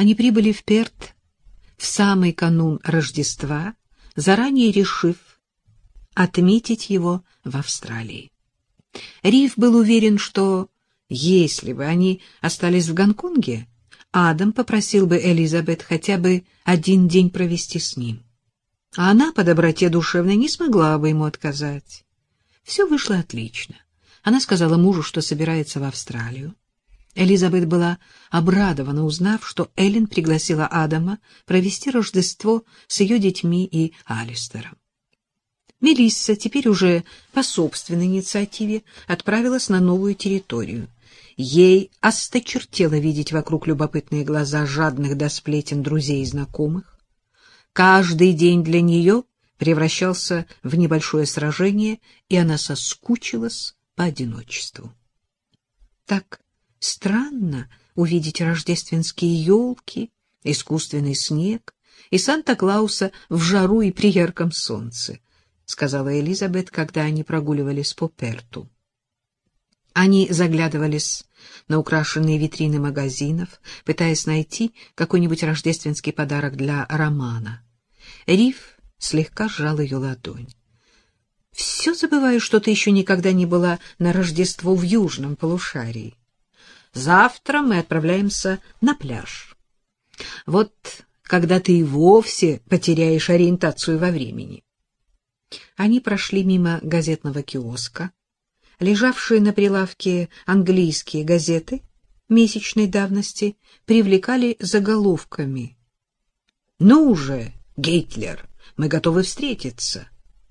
Они прибыли в Перт в самый канун Рождества, заранее решив отметить его в Австралии. Риф был уверен, что если бы они остались в Гонконге, Адам попросил бы Элизабет хотя бы один день провести с ним. А она по доброте душевной не смогла бы ему отказать. Все вышло отлично. Она сказала мужу, что собирается в Австралию. Элизабет была обрадована, узнав, что Эллен пригласила Адама провести Рождество с ее детьми и Алистером. Мелисса теперь уже по собственной инициативе отправилась на новую территорию. Ей осточертело видеть вокруг любопытные глаза жадных до сплетен друзей и знакомых. Каждый день для нее превращался в небольшое сражение, и она соскучилась по одиночеству. Так странно увидеть рождественские елки, искусственный снег и Санта-Клауса в жару и при ярком солнце, — сказала Элизабет, когда они прогуливались по Перту. Они заглядывались на украшенные витрины магазинов, пытаясь найти какой-нибудь рождественский подарок для Романа. Риф слегка сжал ее ладонь. — Все забываю, что ты еще никогда не была на Рождество в южном полушарии. Завтра мы отправляемся на пляж. Вот когда ты и вовсе потеряешь ориентацию во времени. Они прошли мимо газетного киоска. Лежавшие на прилавке английские газеты месячной давности привлекали заголовками: «Ну же, Гитлер, мы готовы встретиться».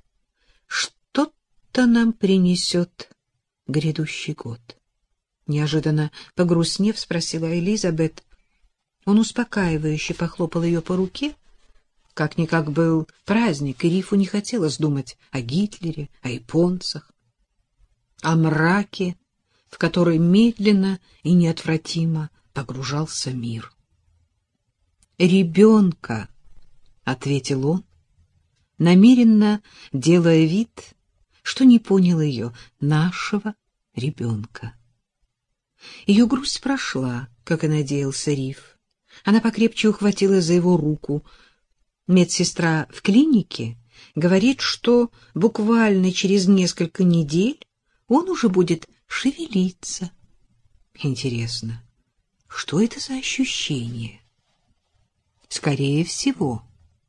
Что-то нам принесет грядущий год. Неожиданно погрустнев, спросила Элизабет. Он успокаивающе похлопал ее по руке. Как-никак был праздник, и Рифу не хотелось думать о Гитлере, о японцах, о мраке, в который медленно и неотвратимо погружался мир. «Ребенка», — ответил он, намеренно делая вид, что не понял ее, нашего ребенка. Ее грусть прошла, как и надеялся Риф. Она покрепче ухватила за его руку. Медсестра в клинике говорит, что буквально через несколько недель он уже будет шевелиться. Интересно, что это за ощущение? Скорее всего,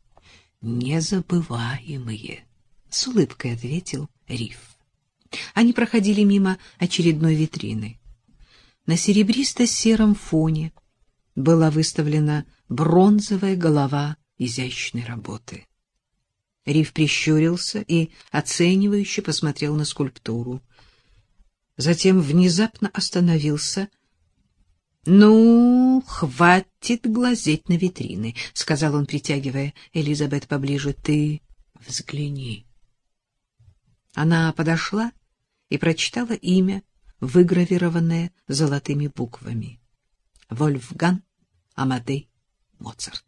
незабываемые, — с улыбкой ответил Риф. Они проходили мимо очередной витрины. На серебристо-сером фоне была выставлена бронзовая голова изящной работы. Риф прищурился и оценивающе посмотрел на скульптуру. Затем внезапно остановился. — Ну, хватит глазеть на витрины, — сказал он, притягивая Элизабет поближе. — Ты взгляни. Она подошла и прочитала имя, выгравированное золотыми буквами. Вольфганг Амадей Моцарт.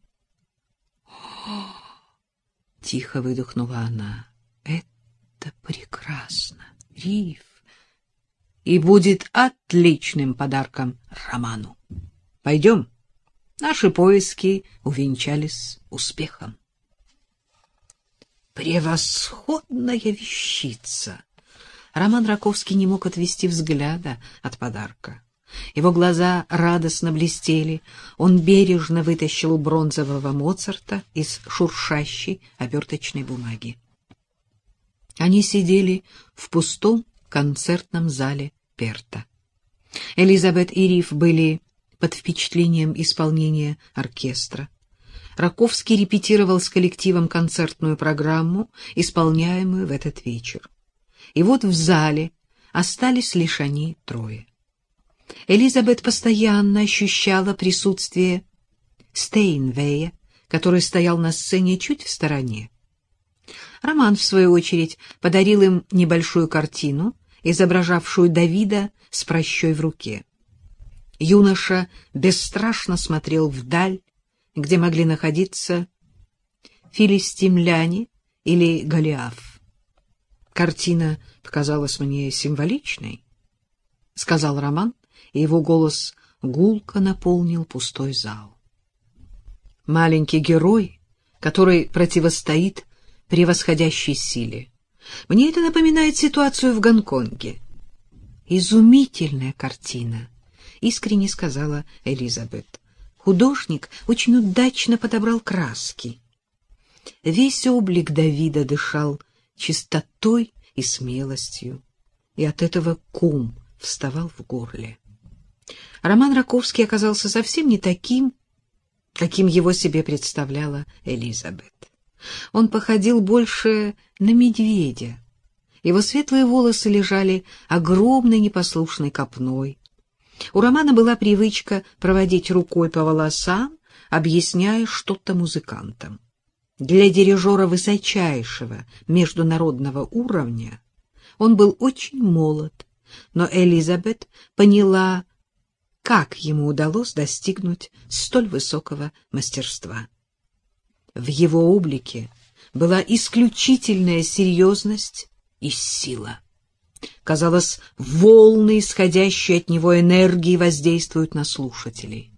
— тихо выдохнула она. — Это прекрасно, Риф, и будет отличным подарком Роману. Пойдем, наши поиски увенчались успехом. Превосходная вещица! Роман Раковский не мог отвести взгляда от подарка. Его глаза радостно блестели. Он бережно вытащил бронзового Моцарта из шуршащей оберточной бумаги. Они сидели в пустом концертном зале Перта. Элизабет и Риф были под впечатлением исполнения оркестра. Раковский репетировал с коллективом концертную программу, исполняемую в этот вечер. И вот в зале остались лишь они трое. Элизабет постоянно ощущала присутствие Стейнвея, который стоял на сцене чуть в стороне. Роман, в свою очередь, подарил им небольшую картину, изображавшую Давида с пращой в руке. Юноша бесстрашно смотрел вдаль, где могли находиться филистимляне или Голиаф. «Картина показалась мне символичной», — сказал Роман, и его голос гулко наполнил пустой зал. маленький герой, который противостоит превосходящей силе. Мне это напоминает ситуацию в Гонконге. Изумительная картина, искренне сказала Элизабет. Художник очень удачно подобрал краски. Весь облик Давида дышал чистотой и смелостью, и от этого ком вставал в горле. Роман Раковский оказался совсем не таким, каким его себе представляла Элизабет. Он походил больше на медведя. Его светлые волосы лежали огромной непослушной копной. У Романа была привычка проводить рукой по волосам, объясняя что-то музыкантам. Для дирижера высочайшего международного уровня он был очень молод, но Элизабет поняла, как ему удалось достигнуть столь высокого мастерства. В его облике была исключительная серьезность и сила. Казалось, волны, исходящие от него энергии, воздействуют на слушателей.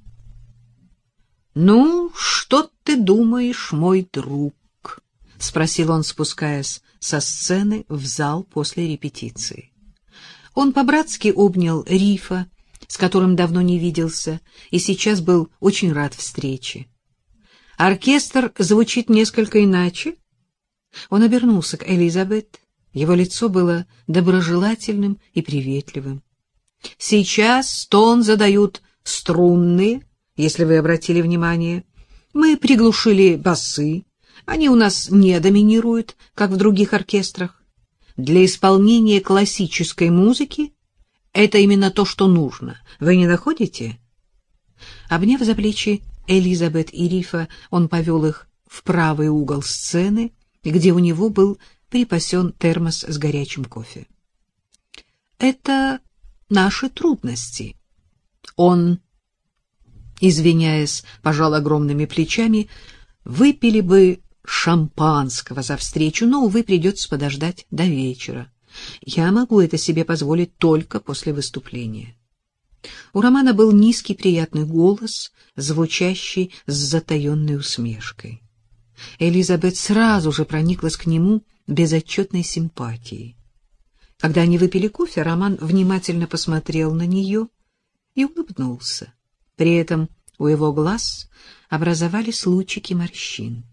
«Ну, что ты думаешь, мой друг?» — спросил он, спускаясь со сцены в зал после репетиции. Он по-братски обнял Рифа, с которым давно не виделся, и сейчас был очень рад встрече. «Оркестр звучит несколько иначе?» Он обернулся к Элизабет. Его лицо было доброжелательным и приветливым. «Сейчас тон задают струнные, если вы обратили внимание. Мы приглушили басы, они у нас не доминируют, как в других оркестрах. Для исполнения классической музыки это именно то, что нужно. Вы не находите?» Обняв за плечи Элизабет и Рифа, он повел их в правый угол сцены, где у него был припасен термос с горячим кофе. «Это наши трудности». Он, извиняясь, пожал огромными плечами. «Выпили бы шампанского за встречу, но, увы, придется подождать до вечера. Я могу это себе позволить только после выступления». У Романа был низкий приятный голос, звучащий с затаенной усмешкой. Элизабет сразу же прониклась к нему безотчетной симпатией. Когда они выпили кофе, Роман внимательно посмотрел на нее и улыбнулся. При этом у его глаз образовались лучики морщин.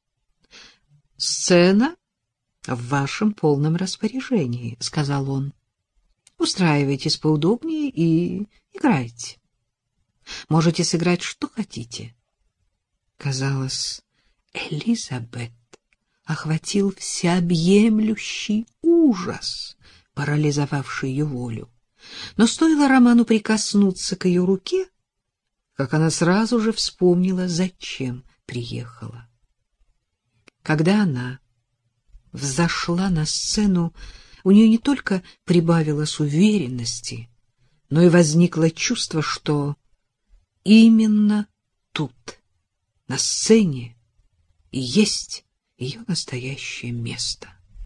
«Сцена в вашем полном распоряжении», — сказал он. «Устраивайтесь поудобнее и играйте. Можете сыграть что хотите». Казалось, Элизабет охватил всеобъемлющий ужас, парализовавший ее волю. Но стоило Роману прикоснуться к ее руке, как она сразу же вспомнила, зачем приехала. Когда она взошла на сцену, у нее не только прибавилось уверенности, но и возникло чувство, что именно тут, на сцене, и есть ее настоящее место.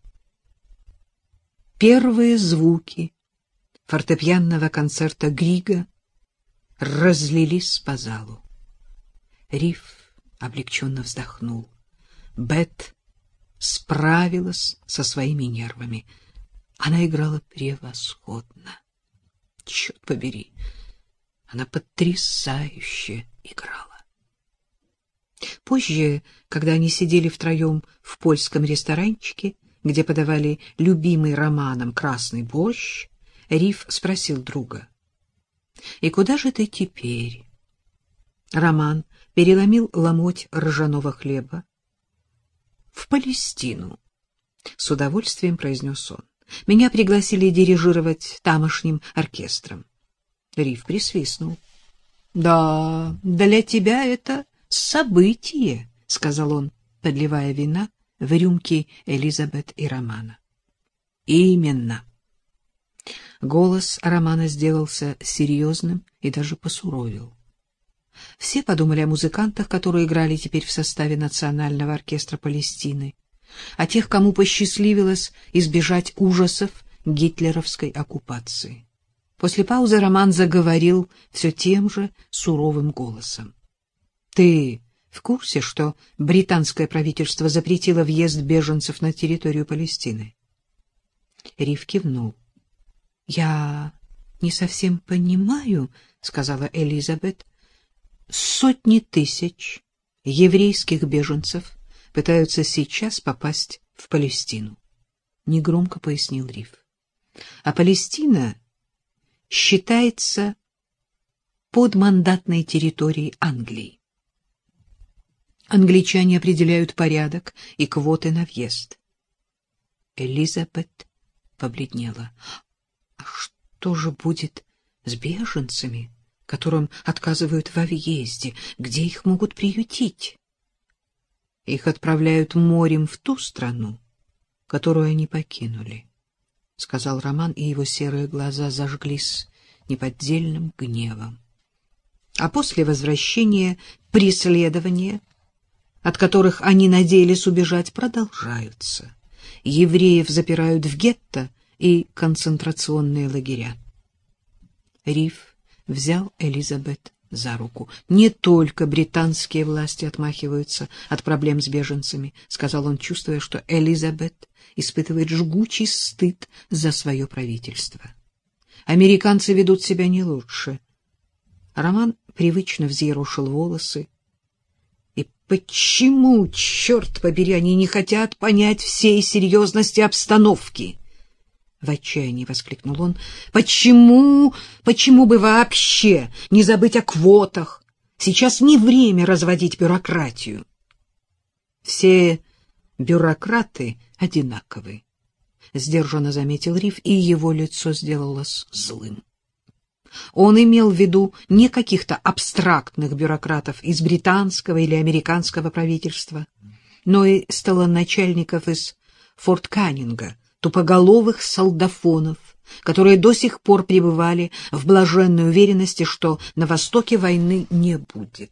Первые звуки фортепианного концерта Грига разлились по залу. Риф облегченно вздохнул. Бет справилась со своими нервами. Она играла превосходно. Черт побери, она потрясающе играла. Позже, когда они сидели втроем в польском ресторанчике, где подавали любимый Романом красный борщ, Риф спросил друга: «И куда же ты теперь?» Роман переломил ломоть ржаного хлеба. «В Палестину», — с удовольствием произнес он. «Меня пригласили дирижировать тамошним оркестром». Риф присвистнул. «Да, для тебя это событие», — сказал он, подливая вина в рюмки Элизабет и Романа. «Именно». Голос Романа сделался серьезным и даже посуровил. Все подумали о музыкантах, которые играли теперь в составе Национального оркестра Палестины, о тех, кому посчастливилось избежать ужасов гитлеровской оккупации. После паузы Роман заговорил все тем же суровым голосом. «Ты в курсе, что британское правительство запретило въезд беженцев на территорию Палестины? Рив кивнул. — Я не совсем понимаю, — сказала Элизабет. — Сотни тысяч еврейских беженцев пытаются сейчас попасть в Палестину, — негромко пояснил Рив. А Палестина считается подмандатной территорией Англии. Англичане определяют порядок и квоты на въезд. Элизабет побледнела. А что же будет с беженцами, которым отказывают во въезде? Где их могут приютить? Их отправляют морем в ту страну, которую они покинули, — сказал Роман, и его серые глаза зажглись неподдельным гневом. А после возвращения преследования, от которых они надеялись убежать, продолжаются. Евреев запирают в гетто и концентрационные лагеря. Рив взял Элизабет за руку. — Не только британские власти отмахиваются от проблем с беженцами, — сказал он, чувствуя, что Элизабет испытывает жгучий стыд за свое правительство. Американцы ведут себя не лучше. Роман привычно взъерошил волосы. И почему, черт побери, они не хотят понять всей серьезности обстановки? В отчаянии воскликнул он. Почему бы вообще не забыть о квотах? Сейчас не время разводить бюрократию. Все бюрократы одинаковы, — сдержанно заметил Рив, и его лицо сделалось злым. Он имел в виду не каких-то абстрактных бюрократов из британского или американского правительства, но и столоначальников из Форт Каннинга, тупоголовых солдафонов, которые до сих пор пребывали в блаженной уверенности, что на востоке войны не будет.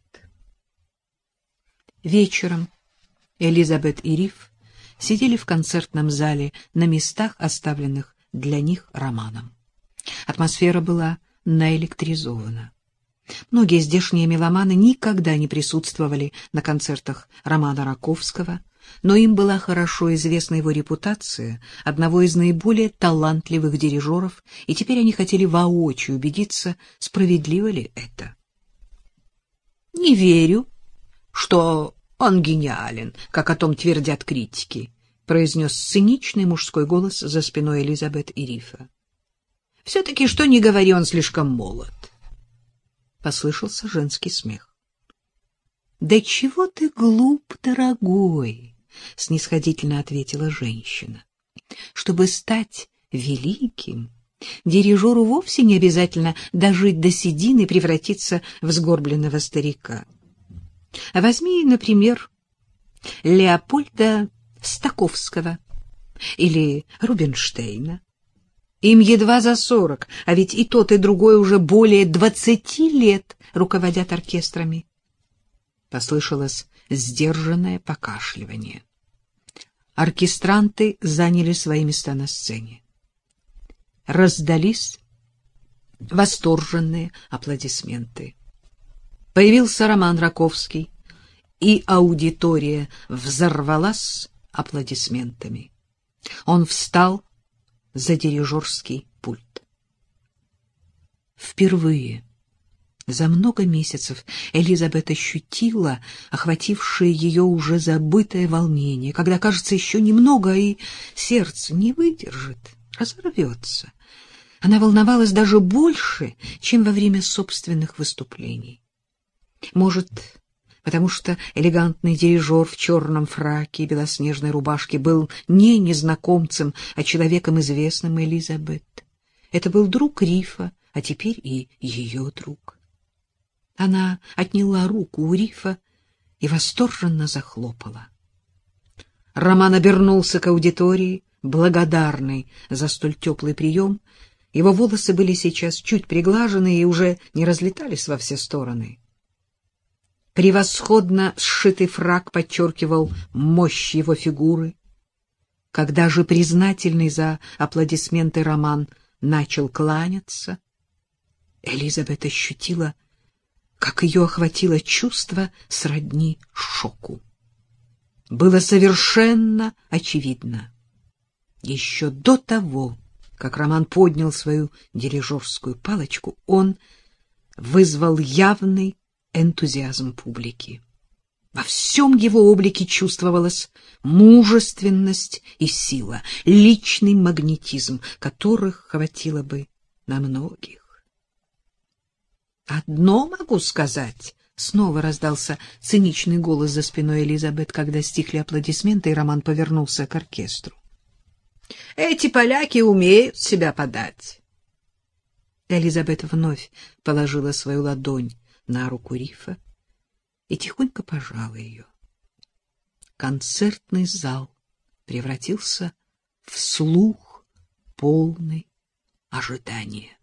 Вечером Элизабет и Рив сидели в концертном зале на местах, оставленных для них Романом. Атмосфера была наэлектризована. Многие здешние меломаны никогда не присутствовали на концертах Романа Раковского, но им была хорошо известна его репутация одного из наиболее талантливых дирижеров, и теперь они хотели воочию убедиться, справедливо ли это. — Не верю, что он гениален, как о том твердят критики, — произнес циничный мужской голос за спиной Элизабет и Рифа. — Все-таки, что ни говори, он слишком молод. Послышался женский смех. — Да чего ты глуп, дорогой, — снисходительно ответила женщина. — Чтобы стать великим, дирижеру вовсе не обязательно дожить до седины и превратиться в сгорбленного старика. Возьми, например, Леопольда Стаковского или Рубинштейна. Им едва за 40, а ведь и тот, и другой уже более 20 лет руководят оркестрами. Послышалось сдержанное покашливание. Оркестранты заняли свои места на сцене. Раздались восторженные аплодисменты. Появился Роман Раковский, и аудитория взорвалась аплодисментами. Он встал за дирижерский пульт. Впервые за много месяцев Элизабет ощутила охватившее ее уже забытое волнение, когда, кажется, еще немного, и сердце не выдержит, разорвется. Она волновалась даже больше, чем во время собственных выступлений. Может, потому что элегантный дирижер в черном фраке и белоснежной рубашке был не незнакомцем, а человеком известным Элизабет. Это был друг Рифа, а теперь и ее друг. Она отняла руку у Рифа и восторженно захлопала. Роман обернулся к аудитории, благодарный за столь теплый прием. Его волосы были сейчас чуть приглажены и уже не разлетались во все стороны. Превосходно сшитый фрак подчеркивал мощь его фигуры. Когда же признательный за аплодисменты Роман начал кланяться, Элизабет ощутила, как ее охватило чувство сродни шоку. Было совершенно очевидно. Еще до того, как Роман поднял свою дирижерскую палочку, он вызвал явный энтузиазм публики. Во всем его облике чувствовалась мужественность и сила, личный магнетизм, которых хватило бы на многих. «Одно могу сказать», — снова раздался циничный голос за спиной Элизабет, когда стихли аплодисменты, и Роман повернулся к оркестру. «Эти поляки умеют себя подать». Элизабет вновь положила свою ладонь на руку Рифа и тихонько пожала ее. Концертный зал превратился в слух, полный ожидания.